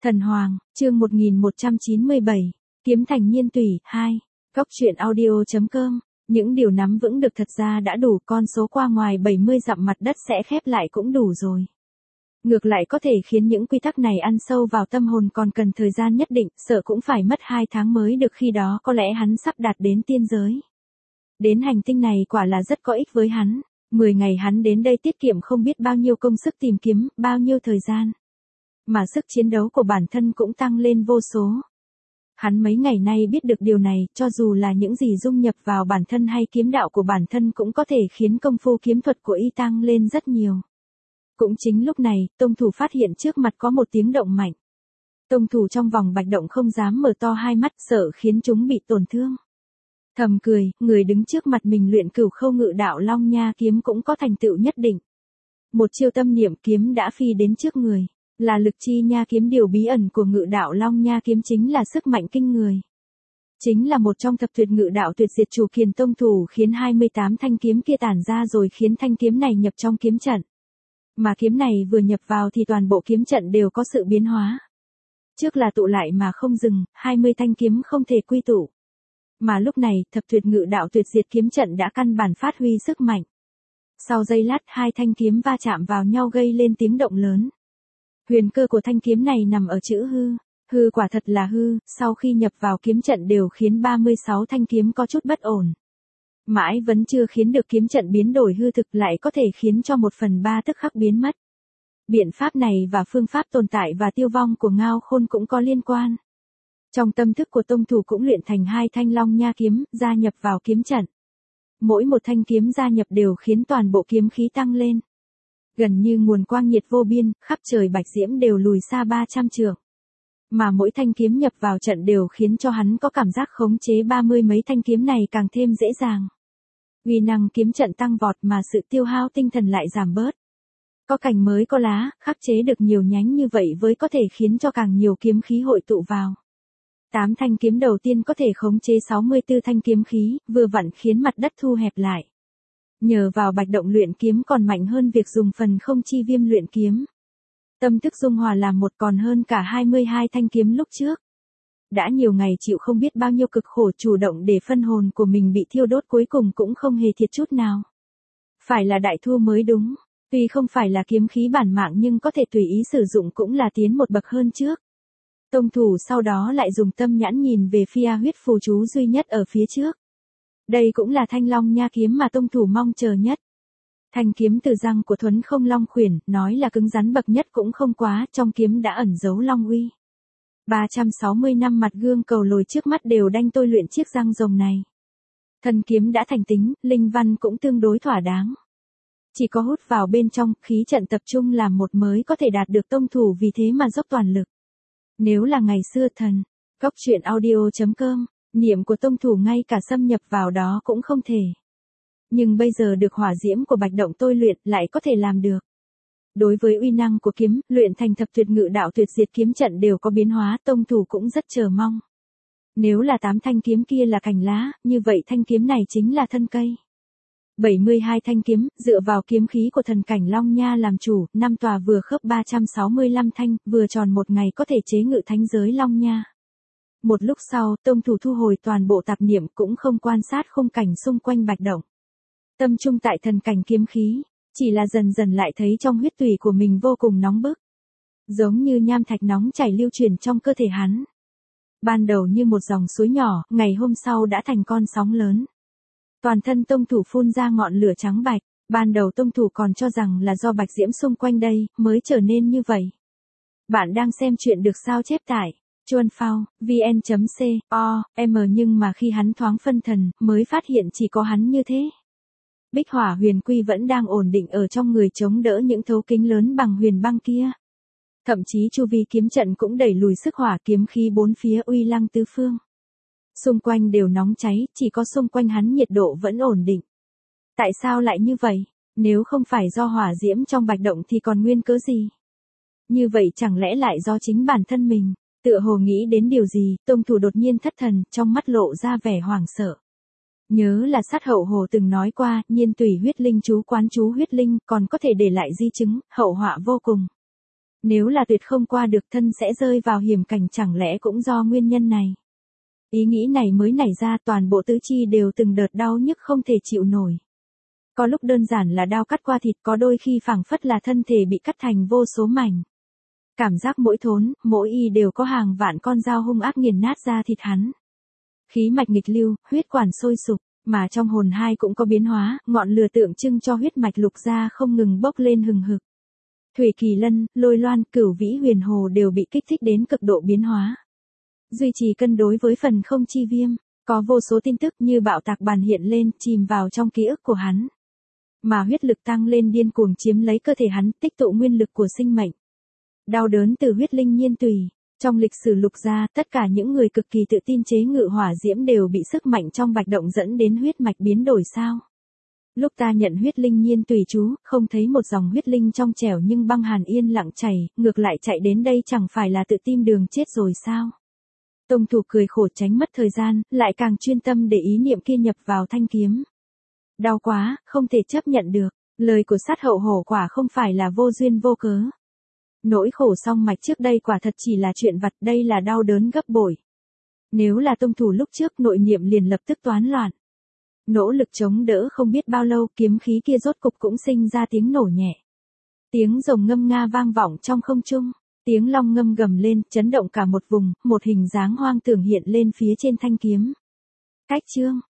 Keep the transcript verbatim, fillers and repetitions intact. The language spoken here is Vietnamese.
Thần Hoàng, chương một nghìn một trăm chín mươi bảy, Kiếm Thành Nhiên Tùy, hai, Góc truyện audio chấm com, những điều nắm vững được thật ra đã đủ, con số qua ngoài bảy mươi dặm mặt đất sẽ khép lại cũng đủ rồi. Ngược lại có thể khiến những quy tắc này ăn sâu vào tâm hồn còn cần thời gian nhất định, sợ cũng phải mất hai tháng mới được, khi đó có lẽ hắn sắp đạt đến tiên giới. Đến hành tinh này quả là rất có ích với hắn, mười ngày hắn đến đây tiết kiệm không biết bao nhiêu công sức tìm kiếm, bao nhiêu thời gian. Mà sức chiến đấu của bản thân cũng tăng lên vô số. Hắn mấy ngày nay biết được điều này, cho dù là những gì dung nhập vào bản thân hay kiếm đạo của bản thân cũng có thể khiến công phu kiếm thuật của y tăng lên rất nhiều. Cũng chính lúc này, tông thủ phát hiện trước mặt có một tiếng động mạnh. Tông thủ trong vòng bạch động không dám mở to hai mắt, sợ khiến chúng bị tổn thương. Thầm cười, người đứng trước mặt mình luyện cửu khâu ngự đạo long nha kiếm cũng có thành tựu nhất định. Một chiêu tâm niệm kiếm đã phi đến trước người. Là lực chi nha kiếm, điều bí ẩn của ngự đạo long nha kiếm chính là sức mạnh kinh người. Chính là một trong thập tuyệt ngự đạo tuyệt diệt chủ kiền tông thủ khiến hai mươi tám thanh kiếm kia tản ra rồi khiến thanh kiếm này nhập trong kiếm trận. Mà kiếm này vừa nhập vào thì toàn bộ kiếm trận đều có sự biến hóa. Trước là tụ lại mà không dừng, hai mươi thanh kiếm không thể quy tụ. Mà lúc này, thập tuyệt ngự đạo tuyệt diệt kiếm trận đã căn bản phát huy sức mạnh. Sau giây lát, hai thanh kiếm va chạm vào nhau gây lên tiếng động lớn. Huyền cơ của thanh kiếm này nằm ở chữ hư, hư quả thật là hư, sau khi nhập vào kiếm trận đều khiến ba mươi sáu thanh kiếm có chút bất ổn. Mãi vẫn chưa khiến được kiếm trận biến đổi hư thực, lại có thể khiến cho một phần ba tức khắc biến mất. Biện pháp này và phương pháp tồn tại và tiêu vong của Ngao Khôn cũng có liên quan. Trong tâm thức của tông thủ cũng luyện thành hai thanh long nha kiếm, gia nhập vào kiếm trận. Mỗi một thanh kiếm gia nhập đều khiến toàn bộ kiếm khí tăng lên. Gần như nguồn quang nhiệt vô biên, khắp trời bạch diễm đều lùi xa ba trăm trượng. Mà mỗi thanh kiếm nhập vào trận đều khiến cho hắn có cảm giác khống chế ba mươi mấy thanh kiếm này càng thêm dễ dàng. Uy năng kiếm trận tăng vọt mà sự tiêu hao tinh thần lại giảm bớt. Có cành mới có lá, khắc chế được nhiều nhánh như vậy với có thể khiến cho càng nhiều kiếm khí hội tụ vào. Tám thanh kiếm đầu tiên có thể khống chế sáu mươi tư thanh kiếm khí, vừa vặn khiến mặt đất thu hẹp lại. Nhờ vào bạch động luyện kiếm còn mạnh hơn việc dùng phần không chi viêm luyện kiếm. Tâm thức dung hòa làm một còn hơn cả hai mươi hai thanh kiếm lúc trước. Đã nhiều ngày chịu không biết bao nhiêu cực khổ chủ động để phân hồn của mình bị thiêu đốt cuối cùng cũng không hề thiệt chút nào. Phải là đại thua mới đúng, tuy không phải là kiếm khí bản mạng nhưng có thể tùy ý sử dụng cũng là tiến một bậc hơn trước. Tông thủ sau đó lại dùng tâm nhãn nhìn về phía huyết phù chú duy nhất ở phía trước. Đây cũng là thanh long nha kiếm mà tông thủ mong chờ nhất. Thanh kiếm từ răng của Thuấn Không Long Khuyển, nói là cứng rắn bậc nhất cũng không quá, trong kiếm đã ẩn giấu long uy. ba trăm sáu mươi năm mặt gương cầu lồi trước mắt đều đanh tôi luyện chiếc răng rồng này. Thân kiếm đã thành tính, linh văn cũng tương đối thỏa đáng. Chỉ có hút vào bên trong, khí trận tập trung làm một mới có thể đạt được tông thủ, vì thế mà dốc toàn lực. Nếu là ngày xưa thần, Góc truyện audio chấm com, niệm của tông thủ ngay cả xâm nhập vào đó cũng không thể. Nhưng bây giờ được hỏa diễm của bạch động tôi luyện lại có thể làm được. Đối với uy năng của kiếm, luyện thành thập tuyệt ngự đạo tuyệt diệt kiếm trận đều có biến hóa, tông thủ cũng rất chờ mong. Nếu là tám thanh kiếm kia là cành lá, như vậy thanh kiếm này chính là thân cây. bảy mươi hai thanh kiếm, dựa vào kiếm khí của thần cảnh long nha làm chủ, năm tòa vừa khớp ba trăm sáu mươi lăm thanh, vừa tròn một ngày có thể chế ngự thánh giới long nha. Một lúc sau, tông thủ thu hồi toàn bộ tạp niệm cũng không quan sát khung cảnh xung quanh bạch động. Tâm trung tại thần cảnh kiếm khí, chỉ là dần dần lại thấy trong huyết tủy của mình vô cùng nóng bức. Giống như nham thạch nóng chảy lưu truyền trong cơ thể hắn. Ban đầu như một dòng suối nhỏ, ngày hôm sau đã thành con sóng lớn. Toàn thân tông thủ phun ra ngọn lửa trắng bạch, ban đầu tông thủ còn cho rằng là do bạch diễm xung quanh đây, mới trở nên như vậy. Bạn đang xem chuyện được sao chép tại chuan phao, vn chấm co, m nhưng mà khi hắn thoáng phân thần, mới phát hiện chỉ có hắn như thế. Bích hỏa huyền quy vẫn đang ổn định ở trong người chống đỡ những thấu kính lớn bằng huyền băng kia. Thậm chí chu vi kiếm trận cũng đẩy lùi sức hỏa, kiếm khí bốn phía uy lăng tứ phương. Xung quanh đều nóng cháy, chỉ có xung quanh hắn nhiệt độ vẫn ổn định. Tại sao lại như vậy? Nếu không phải do hỏa diễm trong bạch động thì còn nguyên cớ gì? Như vậy chẳng lẽ lại do chính bản thân mình? Tựa hồ nghĩ đến điều gì, tông thủ đột nhiên thất thần, trong mắt lộ ra vẻ hoảng sợ. Nhớ là sát hậu hồ từng nói qua, nhiên tùy huyết linh chú quán chú huyết linh, còn có thể để lại di chứng, hậu họa vô cùng. Nếu là tuyệt không qua được thân sẽ rơi vào hiểm cảnh chẳng lẽ cũng do nguyên nhân này. Ý nghĩ này mới nảy ra toàn bộ tứ chi đều từng đợt đau nhức không thể chịu nổi. Có lúc đơn giản là đau cắt qua thịt, có đôi khi phảng phất là thân thể bị cắt thành vô số mảnh. Cảm giác mỗi thốn, mỗi y đều có hàng vạn con dao hung ác nghiền nát ra thịt hắn. Khí mạch nghịch lưu, huyết quản sôi sục, mà trong hồn hai cũng có biến hóa, ngọn lửa tượng trưng cho huyết mạch lục gia không ngừng bốc lên hừng hực. Thủy Kỳ Lân, Lôi Loan, Cửu Vĩ Huyền Hồ đều bị kích thích đến cực độ biến hóa. Duy trì cân đối với phần không chi viêm, có vô số tin tức như bạo tạc bàn hiện lên, chìm vào trong ký ức của hắn. Mà huyết lực tăng lên điên cuồng chiếm lấy cơ thể hắn, tích tụ nguyên lực của sinh mệnh. Đau đớn từ huyết linh nhiên tùy. Trong lịch sử lục gia, tất cả những người cực kỳ tự tin chế ngự hỏa diễm đều bị sức mạnh trong bạch động dẫn đến huyết mạch biến đổi sao? Lúc ta nhận huyết linh nhiên tùy chú, không thấy một dòng huyết linh trong trẻo nhưng băng hàn yên lặng chảy, ngược lại chạy đến đây chẳng phải là tự tim đường chết rồi sao? Tông thủ cười khổ tránh mất thời gian, lại càng chuyên tâm để ý niệm kia nhập vào thanh kiếm. Đau quá, không thể chấp nhận được, lời của sát hậu hổ quả không phải là vô duyên vô cớ. Nỗi khổ song mạch trước đây quả thật chỉ là chuyện vặt, đây là đau đớn gấp bội. Nếu là tông thủ lúc trước nội niệm liền lập tức toán loạn. Nỗ lực chống đỡ không biết bao lâu, kiếm khí kia rốt cục cũng sinh ra tiếng nổ nhẹ. Tiếng rồng ngâm nga vang vọng trong không trung, tiếng long ngâm gầm lên, chấn động cả một vùng, một hình dáng hoang tưởng hiện lên phía trên thanh kiếm. Cách chương